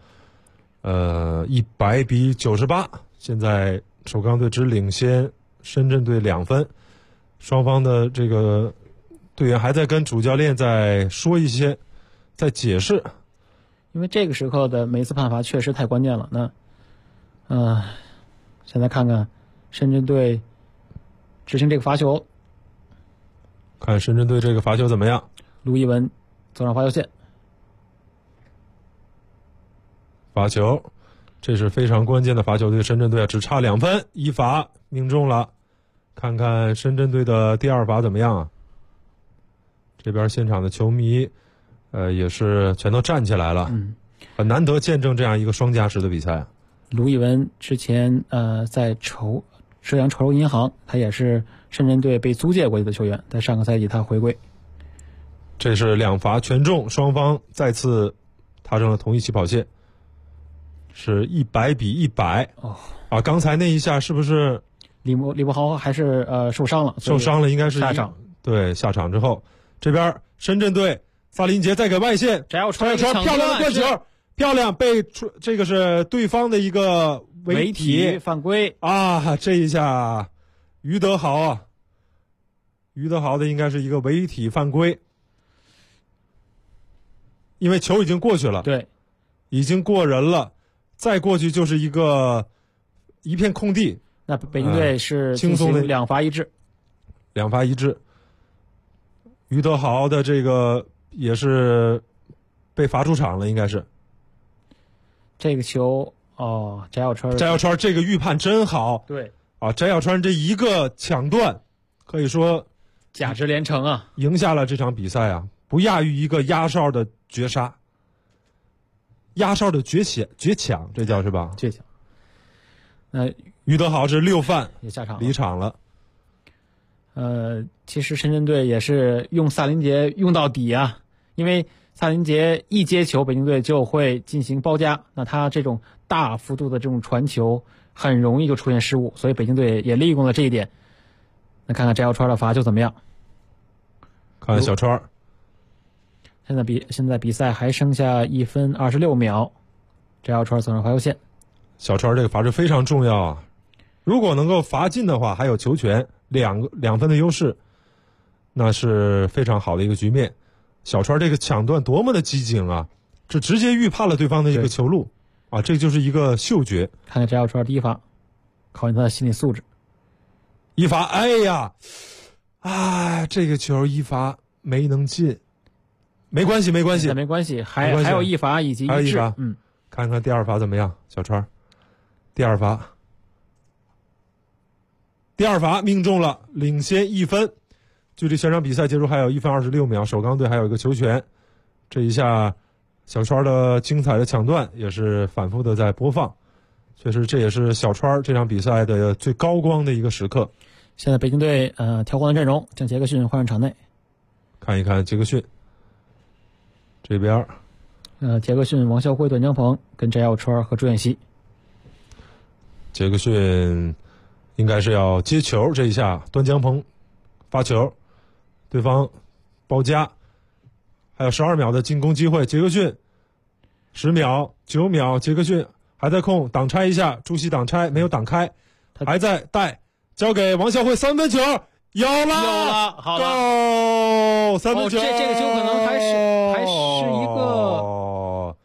，100比98，现在首钢队只领先深圳队2分，双方的这个队员还在跟主教练在说一些，在解释。 因为这个时刻的每一次判罚确实太关键了。那现在看看深圳队执行这个罚球， 看深圳队这个罚球怎么样。 卢一文走上罚球线， 罚球，这是非常关键的罚球，对深圳队只差2分，一罚命中了。看看深圳队的第2罚怎么样啊？这边现场的球迷也是全都站起来了，很难得见证这样一个双加时的比赛。 卢一文之前在浙江筹州银行，他也是深圳队被租借过去的球员，在上个赛季他回归。 这是2罚全中，双方再次踏上了同一起跑线，是100比100。刚才那一下是不是李慕豪还是受伤了？ 应该是下场。 对，下场之后，这边深圳队萨林杰再给外线， 翟小川漂亮的断球，漂亮，被这个是对方的一个违体犯规啊！这一下于德豪于德豪的应该是一个违体犯规，因为球已经过去了， 对， 已经过人了，再过去就是一片空地。 那北京队是轻松的 2罚1掷 ，2罚1掷。于德豪的这个也是被罚出场了，应该是。 这个球翟小川这个预判真好， 对啊，翟小川这一个抢断，可以说价值连城啊， 赢下了这场比赛啊，不亚于一个压哨的绝杀，压哨的绝抢，这叫是吧？ 绝抢。那于德豪是6犯也下场离场了。 其实深圳队也是用萨林杰用到底啊，因为萨林杰一接球，北京队就会进行包夹，那他这种大幅度的这种传球很容易就出现失误，所以北京队也利用了这一点。那看看翟小川的罚球怎么样？ 看小川， 现在比赛还剩下1分26秒，翟小川走上罚球线。 小川这个罚球非常重要啊！如果能够罚进的话，还有球权2分的优势，那是非常好的一个局面。小川这个抢断多么的机警啊！这直接预判了对方的一个球路啊，这就是一个嗅觉。 看看翟小川第一罚，考验他的心理素质。 一罚，哎呀，这个球一罚没能进，没关系， 没关系，还有一罚以及1掷。 看看第2罚怎么样，小川。第2罚命中了，领先1分。距离全场比赛结束还有1分26秒，首钢队还有一个球权。这一下，小川的精彩的抢断也是反复的在播放。确实，这也是小川这场比赛的最高光的一个时刻。 现在北京队调换了阵容，将杰克逊换上场内。 看一看杰克逊这边， 杰克逊、王啸辉、段江鹏跟翟小川和朱彦西。 杰克逊应该是要接球，这一下段江鹏发球，对方包夹，还有12秒的进攻机会。杰克逊10秒、9秒，杰克逊还在控，挡拆一下，朱熹挡拆没有挡开，还在带，交给王啸辉3分球，有了， 好了 ，3分球， 这个球可能还是一个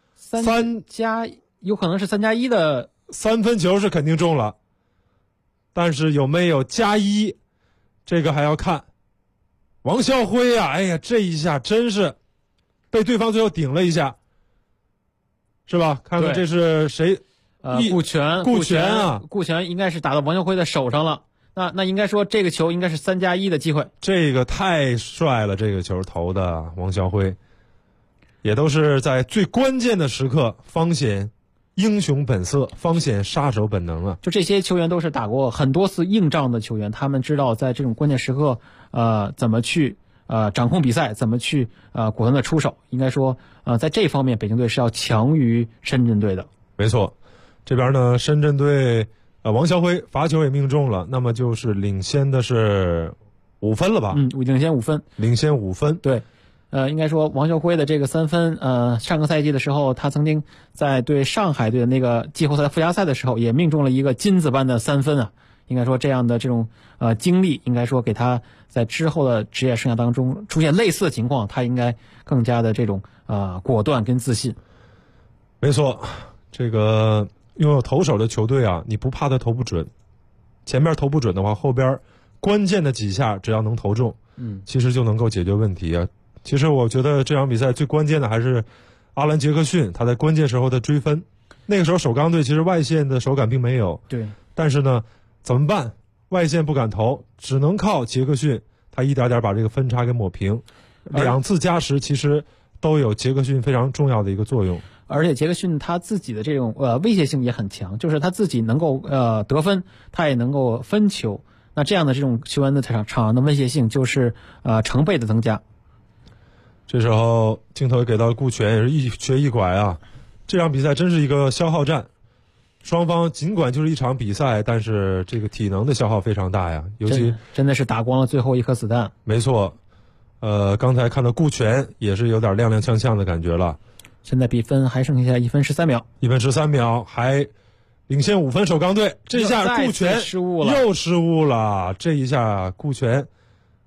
3加，有可能是3+1的。 3分球是肯定中了，但是有没有+1，这个还要看。王啸辉啊，哎呀，这一下真是被对方最后顶了一下，是吧？看看这是谁？ 顾全啊， 顾全应该是打到王啸辉的手上了。那应该说这个球应该是3+1的机会。 这个太帅了，这个球投的王啸辉，也都是在最关键的时刻方显英雄本色，方显杀手本能啊！ 就这些球员都是打过很多次硬仗的球员，他们知道在这种关键时刻，怎么去掌控比赛，怎么去果断的出手。应该说，在这方面，北京队是要强于深圳队的。 没错，这边呢，深圳队王啸辉罚球也命中了，那么就是领先的是5分了吧？ 领先5分， 领先5分。 对。应该说王啸辉的这个3分，上个赛季的时候，他曾经在对上海队的那个季后赛附加赛的时候，也命中了一个金子般的3分啊。应该说这样的这种经历，应该说给他在之后的职业生涯当中出现类似的情况，他应该更加的这种果断跟自信。 没错，这个拥有投手的球队啊，你不怕他投不准，前面投不准的话，后边关键的几下只要能投中，其实就能够解决问题啊。其实我觉得这场比赛最关键的还是阿兰·杰克逊他在关键时候的追分。那个时候首钢队其实外线的手感并没有， 对， 但是呢怎么办？外线不敢投，只能靠杰克逊他一点点把这个分差给抹平。2次加时其实都有杰克逊非常重要的一个作用。 而且杰克逊他自己的这种威胁性也很强，就是他自己能够得分，他也能够分球。那这样的这种球员的场上的威胁性就是成倍的增加。 这时候镜头给到顾全，也是一瘸一拐啊！这场比赛真是一个消耗战，双方尽管就是一场比赛，但是这个体能的消耗非常大呀，尤其真的是打光了最后一颗子弹。 没错，刚才看到顾全也是有点踉踉跄跄的感觉了。 现在比分还剩下1分13秒 ，1分13秒还领先5分，首钢队这一下顾全失误了， 又失误了，这一下顾全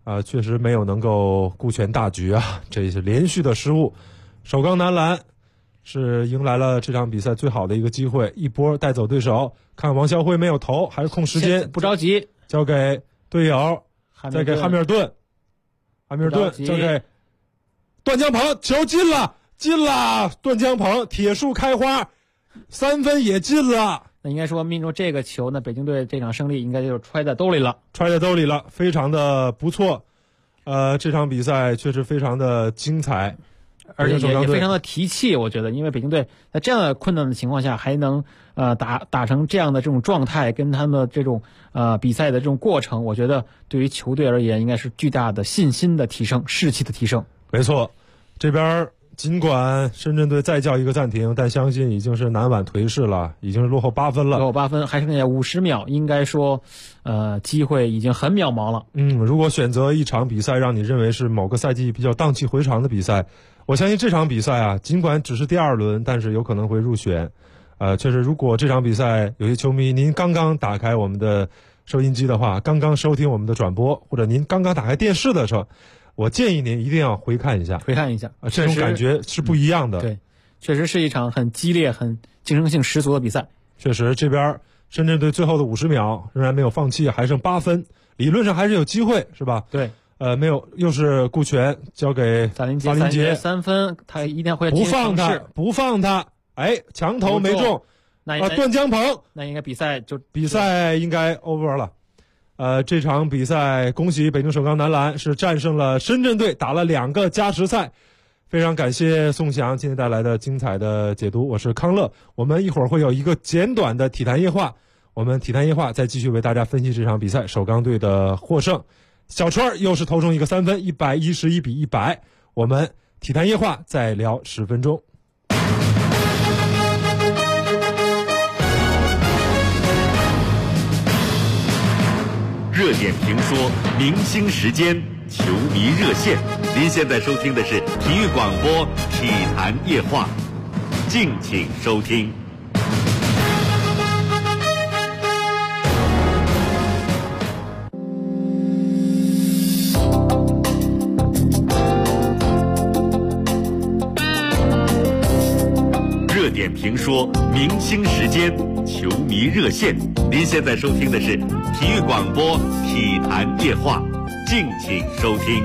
确实没有能够顾全大局啊，这是连续的失误。首钢男篮是迎来了这场比赛最好的一个机会，一波带走对手。看王潇辉没有投，还是控时间， 不着急， 交给队友，再给汉密尔顿，交给段江鹏，球进了，段江鹏铁树开花，3分也进了。 那应该说命中这个球呢，北京队这场胜利应该就揣在兜里了， 非常的不错。这场比赛确实非常的精彩， 而且也非常的提气。我觉得，因为北京队在这样的困难的情况下，还能打成这样的这种状态，跟他们的这种比赛的这种过程，我觉得对于球队而言，应该是巨大的信心的提升，士气的提升。 没错，这边尽管深圳队再叫一个暂停，但相信已经是南晚颓势了，已经是落后8分了。 落后8分，还剩下50秒，应该说，机会已经很渺茫了。 如果选择一场比赛，让你认为是某个赛季比较荡气回肠的比赛，我相信这场比赛啊，尽管只是第2轮，但是有可能会入选。确实，如果这场比赛有些球迷您刚刚打开我们的收音机的话，刚刚收听我们的转播，或者您刚刚打开电视的时候，我建议您一定要回看一下，这种感觉是不一样的。 对，确实是一场很激烈、很竞争性十足的比赛。 确实，这边深圳队最后的50秒仍然没有放弃，还剩8分，理论上还是有机会，是吧？ 对。 没有，又是顾全交给萨林杰3分，他一定会不放他，强投没中。段江鹏， 那应该比赛应该 over 了。这场比赛恭喜北京首钢男篮是战胜了深圳队，打了2个加时赛。非常感谢宋翔今天带来的精彩的解读，我是康乐。我们一会儿会有一个简短的体坛夜话，我们体坛夜话再继续为大家分析这场比赛首钢队的获胜。小川又是投中一个3分，111-100。我们体坛夜话再聊10分钟。 热点评说，明星时间，球迷热线。您现在收听的是体育广播体坛夜话，敬请收听。热点评说，明星时间，球迷热线。您现在收听的是体育广播体坛夜话，敬请收听。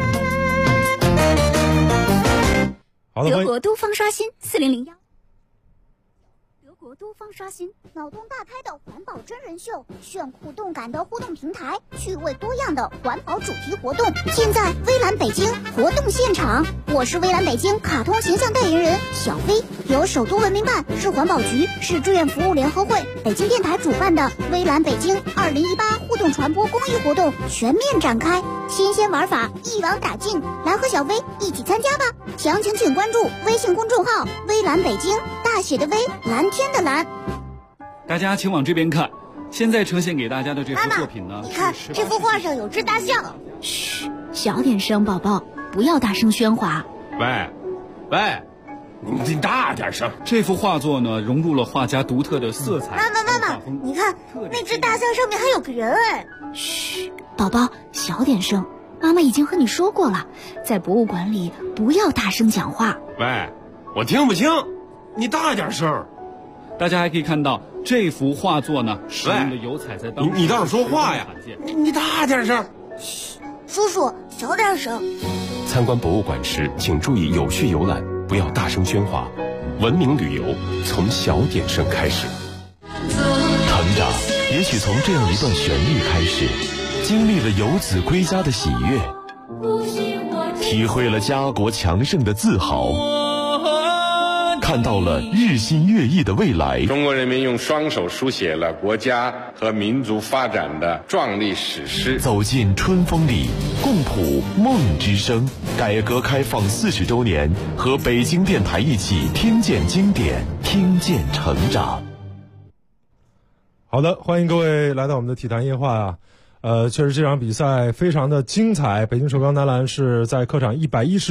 好的， 德国东方刷新4001。德国东方刷新，脑洞大开的环保真人秀，炫酷动感的互动平台，趣味多样的环保主题活动，现在微蓝北京活动现场，我是微蓝北京卡通形象代言人小飞，由首都文明办、市环保局、市志愿服务联合会、北京电台主办的微蓝北京2018互动传播公益活动全面展开，新鲜玩法一网打尽，来和小飞一起参加吧！详情请关注微信公众号微蓝北京，大写的微，蓝天的蓝。 大家请往这边看，现在呈现给大家的这幅作品呢， 你看这幅画上有只大象。嘘，小点声，宝宝，不要大声喧哗。 喂，你大点声。 这幅画作呢，融入了画家独特的色彩。 妈妈，你看那只大象上面还有个人哎。嘘，宝宝，小点声。妈妈已经和你说过了，在博物馆里不要大声讲话。 喂，我听不清，你大点声。 大家还可以看到这幅画作呢，使用的油彩在当时你倒是说话呀！你大点声。 嘘，叔叔小点声。 参观博物馆时，请注意有序游览，不要大声喧哗。文明旅游从小点声开始。成长也许从这样一段旋律开始，经历了游子归家的喜悦，体会了家国强盛的自豪，看到了日新月异的未来。 中国人民用双手书写了国家和民族发展的壮丽史诗。 走进春风里，共谱梦之声。改革开放40周年，和北京电台一起听见经典，听见成长。 好的，欢迎各位来到我们的体坛夜话啊。确实这场比赛非常的精彩，北京首钢男篮是在客场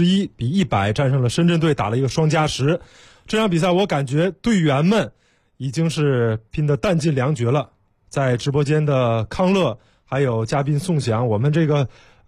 111-100战胜了深圳队，打了一个双加时。这场比赛我感觉队员们已经是拼得弹尽粮绝了。在直播间的康乐还有嘉宾宋翔，我们这个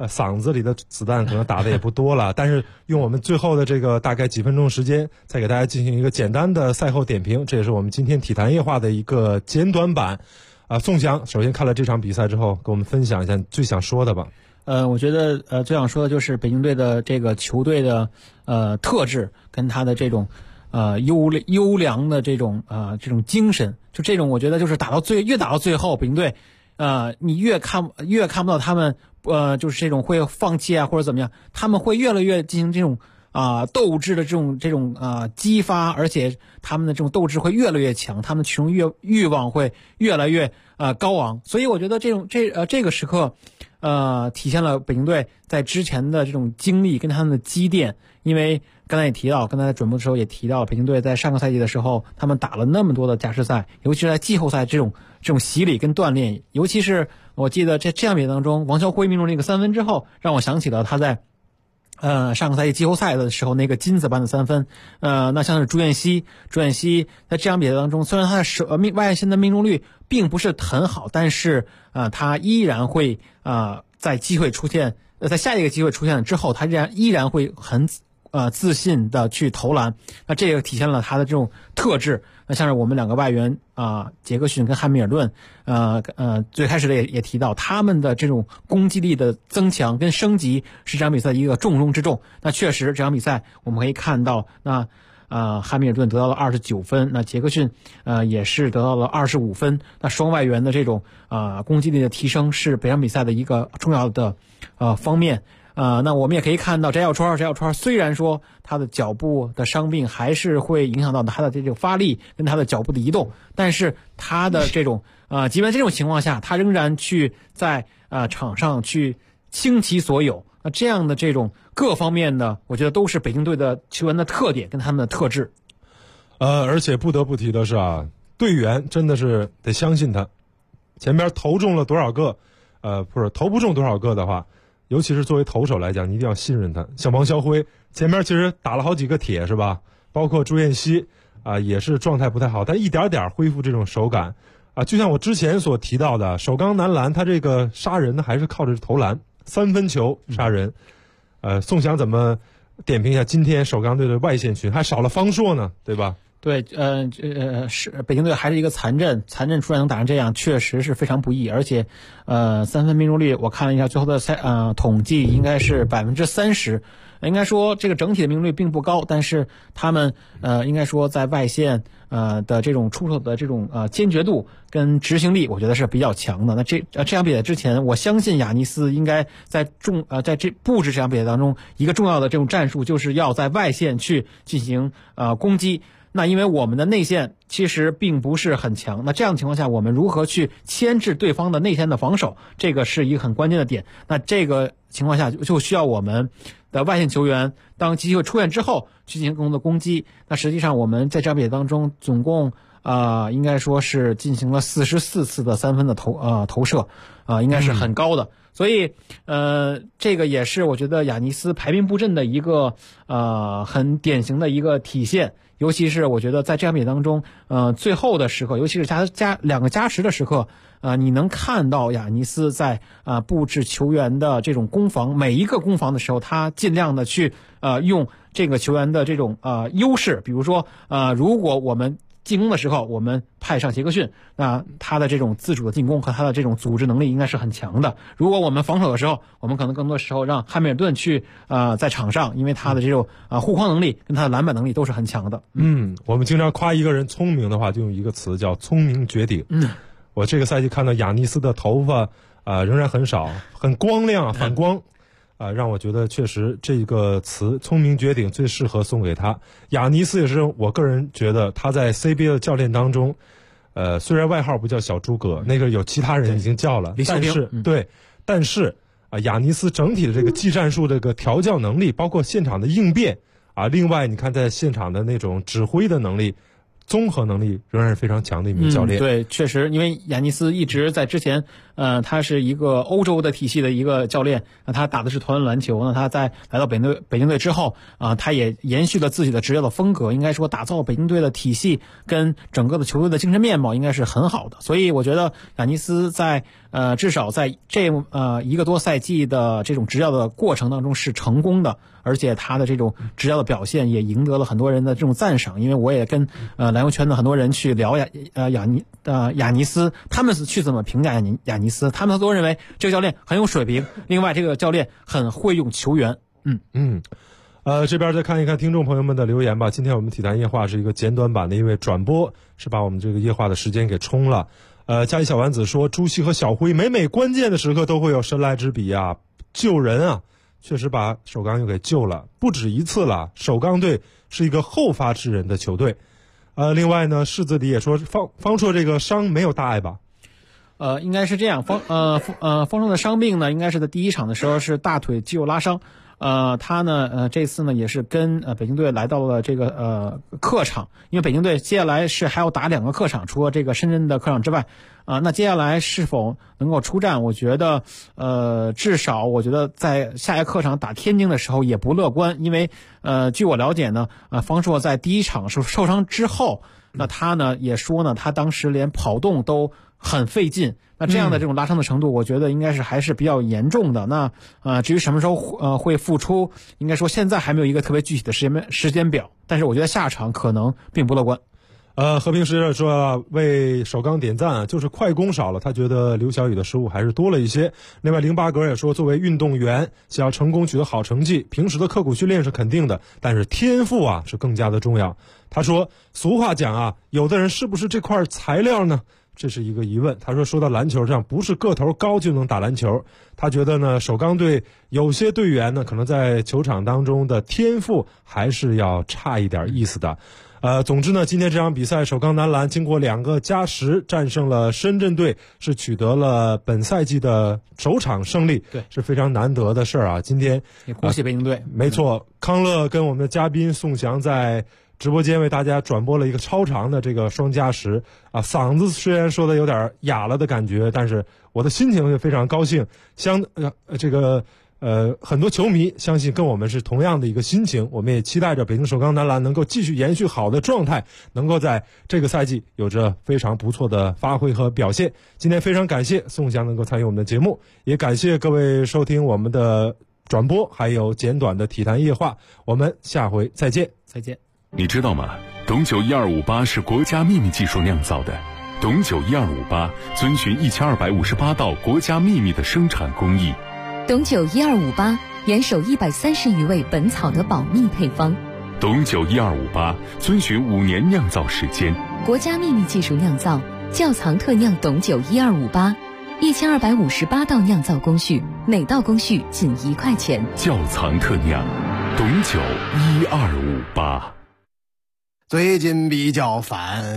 嗓子里的子弹可能打的也不多了，但是用我们最后的这个大概几分钟时间，再给大家进行一个简单的赛后点评，这也是我们今天体坛夜话的一个简短版。宋翔，首先看了这场比赛之后，跟我们分享一下最想说的吧。 我觉得最想说的就是北京队的这个球队的特质跟他的这种优良的这种精神，就这种我觉得就是越打到最后，北京队你越看不到他们就是这种会放弃啊或者怎么样，他们会越来越进行这种斗志的这种激发，而且他们的这种斗志会越来越强，他们其中欲望会越来越高昂。所以我觉得这个时刻体现了北京队在之前的这种经历跟他们的积淀。因为刚才也提到，刚才在转播的时候也提到，北京队在上个赛季的时候，他们打了那么多的加时赛，尤其是在季后赛这种洗礼跟锻炼，尤其是我记得这场比赛当中，王晓辉命中那个3分之后，让我想起了他在上个赛季季后赛的时候那个金子般的3分。那像是朱彦西在这场比赛当中，虽然他的外线的命中率并不是很好，但是他依然会在下一个机会出现了之后，他依然会很自信的去投篮。那这个体现了他的这种特质。那像是我们两个外援杰克逊跟汉密尔顿，最开始的也提到，他们的这种攻击力的增强跟升级是这场比赛一个重中之重。那确实这场比赛我们可以看到，那汉密尔顿得到了29分，那杰克逊也是得到了25分。那双外援的这种攻击力的提升是本场比赛的一个重要的方面。那我们也可以看到翟小川虽然说他的脚部的伤病还是会影响到他的这种发力跟他的脚步的移动，但是他的这种即便这种情况下，他仍然去在场上去倾其所有。那这样的这种各方面的，我觉得都是北京队的球员的特点跟他们的特质。 而且不得不提的是队员真的是得相信他，前边投中了多少个，不是投不中多少个的话，尤其是作为投手来讲，你一定要信任他。像王晓辉前面其实打了好几个铁是吧？包括朱彦西也是状态不太好，但一点点恢复这种手感就像我之前所提到的，首钢男篮他这个杀人呢还是靠着投篮，3分球杀人。宋翔怎么点评一下今天首钢队的外线群，还少了方硕呢，对吧？ 对，是北京队还是一个残阵出来能打成这样，确实是非常不易。而且，3分命中率我看了一下最后的统计，应该是30%。应该说这个整体的命中率并不高，但是他们应该说在外线的这种出手的这种坚决度跟执行力，我觉得是比较强的。那这场比赛之前，我相信亚尼斯应该在这布置这场比赛当中，一个重要的这种战术就是要在外线去进行攻击。那因为我们的内线其实并不是很强，那这样的情况下，我们如何去牵制对方的内线的防守，这个是一个很关键的点。那这个情况下就需要我们的外线球员当机会出现之后去进行更多的攻击。那实际上我们在这场比赛当中总共应该说是进行了44次的3分的投射，应该是很高的。所以这个也是我觉得亚尼斯排兵布阵的一个很典型的一个体现。尤其是我觉得在这场比赛当中，最后的时刻，尤其是2个加时的时刻，你能看到亚尼斯在布置球员的这种攻防，每一个攻防的时候，他尽量的去用这个球员的这种优势，比如说如果我们进攻的时候，我们派上杰克逊，那他的这种自主的进攻和他的这种组织能力应该是很强的。如果我们防守的时候，我们可能更多时候让汉密尔顿去在场上，因为他的这种护框能力跟他的篮板能力都是很强的。 我们经常夸一个人聪明的话，就用一个词叫聪明绝顶。我这个赛季看到亚尼斯的头发仍然很少，很光亮反光。让我觉得确实这个词聪明绝顶最适合送给他。亚尼斯也是我个人觉得他在 CBA 的教练当中，虽然外号不叫小诸葛，那个有其他人已经叫了，但是亚尼斯整体的这个技战术这个调教能力，包括现场的应变另外你看在现场的那种指挥的能力，综合能力仍然是非常强的一名教练。 对，确实，因为亚尼斯一直在之前，他是一个欧洲的体系的一个教练，他打的是团篮球。那他在来到北京队之后，他也延续了自己的职业的风格，应该说打造北京队的体系跟整个的球队的精神面貌应该是很好的。所以我觉得亚尼斯在至少在这一个多赛季的这种执教的过程当中是成功的，而且他的这种执教的表现也赢得了很多人的这种赞赏。因为我也跟篮球圈的很多人去聊雅尼斯，他们是去怎么评价雅尼斯，他们都认为这个教练很有水平，另外这个教练很会用球员。 这边再看一看听众朋友们的留言吧。今天我们体坛夜话是一个简短版的，因为转播是把我们这个夜话的时间给冲了。嘉义小丸子说，朱熹和小辉每关键的时刻都会有神来之笔啊，救人啊，确实把首钢又给救了，不止一次了。首钢队是一个后发制人的球队。另外呢，世子里也说方硕这个伤没有大碍吧？ 应该是这样，方硕的伤病呢，应该是在第一场的时候是大腿肌肉拉伤。他呢，这次呢也是跟北京队来到了这个客场，因为北京队接下来是还要打2个客场，除了这个深圳的客场之外，那接下来是否能够出战，我觉得至少我觉得在下一个客场打天津的时候也不乐观，因为据我了解呢，方硕在第一场受伤之后，那他呢也说呢，他当时连跑动都很费劲。那这样的这种拉伤的程度，我觉得应该是还是比较严重的。那至于什么时候会复出，应该说现在还没有一个特别具体的时间表，但是我觉得下场可能并不乐观。 和平使者说为首钢点赞，就是快攻少了，他觉得刘晓宇的失误还是多了一些。另外08格也说，作为运动员想要成功取得好成绩，平时的刻苦训练是肯定的，但是天赋啊是更加的重要。他说俗话讲啊，有的人是不是这块材料呢？这是一个疑问。他说到篮球上，不是个头高就能打篮球。他觉得呢，首钢队有些队员呢，可能在球场当中的天赋还是要差一点意思的。总之呢，今天这场比赛，首钢男篮经过2个加时战胜了深圳队，是取得了本赛季的首场胜利， 对， 是非常难得的事儿啊。今天也恭喜北京队。 没错，康乐跟我们的嘉宾宋翔在直播间为大家转播了一个超长的这个双加时啊，嗓子虽然说的有点哑了的感觉，但是我的心情也非常高兴。很多球迷相信跟我们是同样的一个心情，我们也期待着北京首钢男篮能够继续延续好的状态，能够在这个赛季有着非常不错的发挥和表现。今天非常感谢宋翔能够参与我们的节目，也感谢各位收听我们的转播，还有简短的体坛夜话。我们下回再见。 再见。 你知道吗？董酒1258是国家秘密技术酿造的。董酒1258遵循1258道国家秘密的生产工艺。 董酒1258严守130余味本草的保密配方。 董酒1258遵循5年酿造时间， 国家秘密技术酿造，窖藏特酿董酒1258，1258道酿造工序，每道工序仅1块钱。 窖藏特酿，董酒1258。 最近比较烦，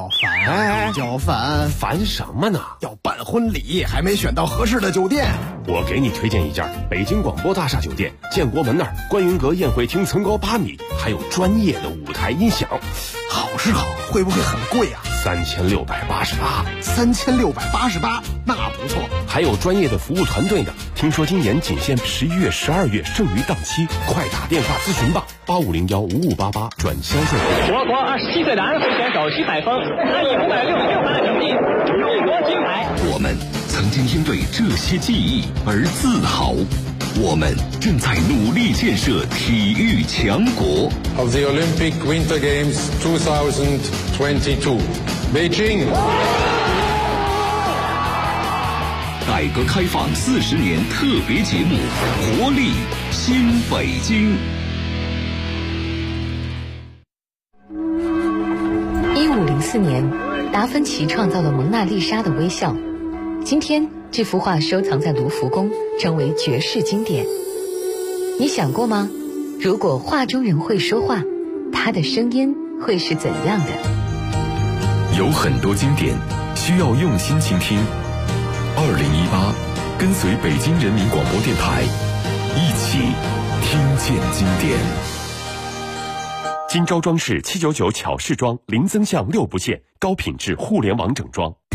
烦什么呢？ 要办婚礼，还没选到合适的酒店。 我给你推荐一家北京广播大厦酒店，建国门那儿观云阁宴会厅层高8米，还有专业的舞台音响。 好是好，会不会很贵啊？3688，那不错。 还有专业的服务团队呢。听说今年仅限11月、12月，剩余档期，快打电话咨询吧，85015588转销售。 我国27岁男会选手徐海峰，他以566码的成绩荣夺金牌。 我们曾经因为这些记忆而自豪，我们正在努力建设体育强国。 Of the Olympic Winter Games 2022, Beijing. 改革开放40年特别节目，活力新北京。 1504年，达芬奇创造了蒙娜丽莎的微笑。今天，这幅画收藏在卢浮宫，成为绝世经典。你想过吗？如果画中人会说话，他的声音会是怎样的？ 有很多经典需要用心倾听。2018，跟随北京人民广播电台，一起听见经典。 金招装饰799巧饰装，零增项6不限，高品质互联网整装。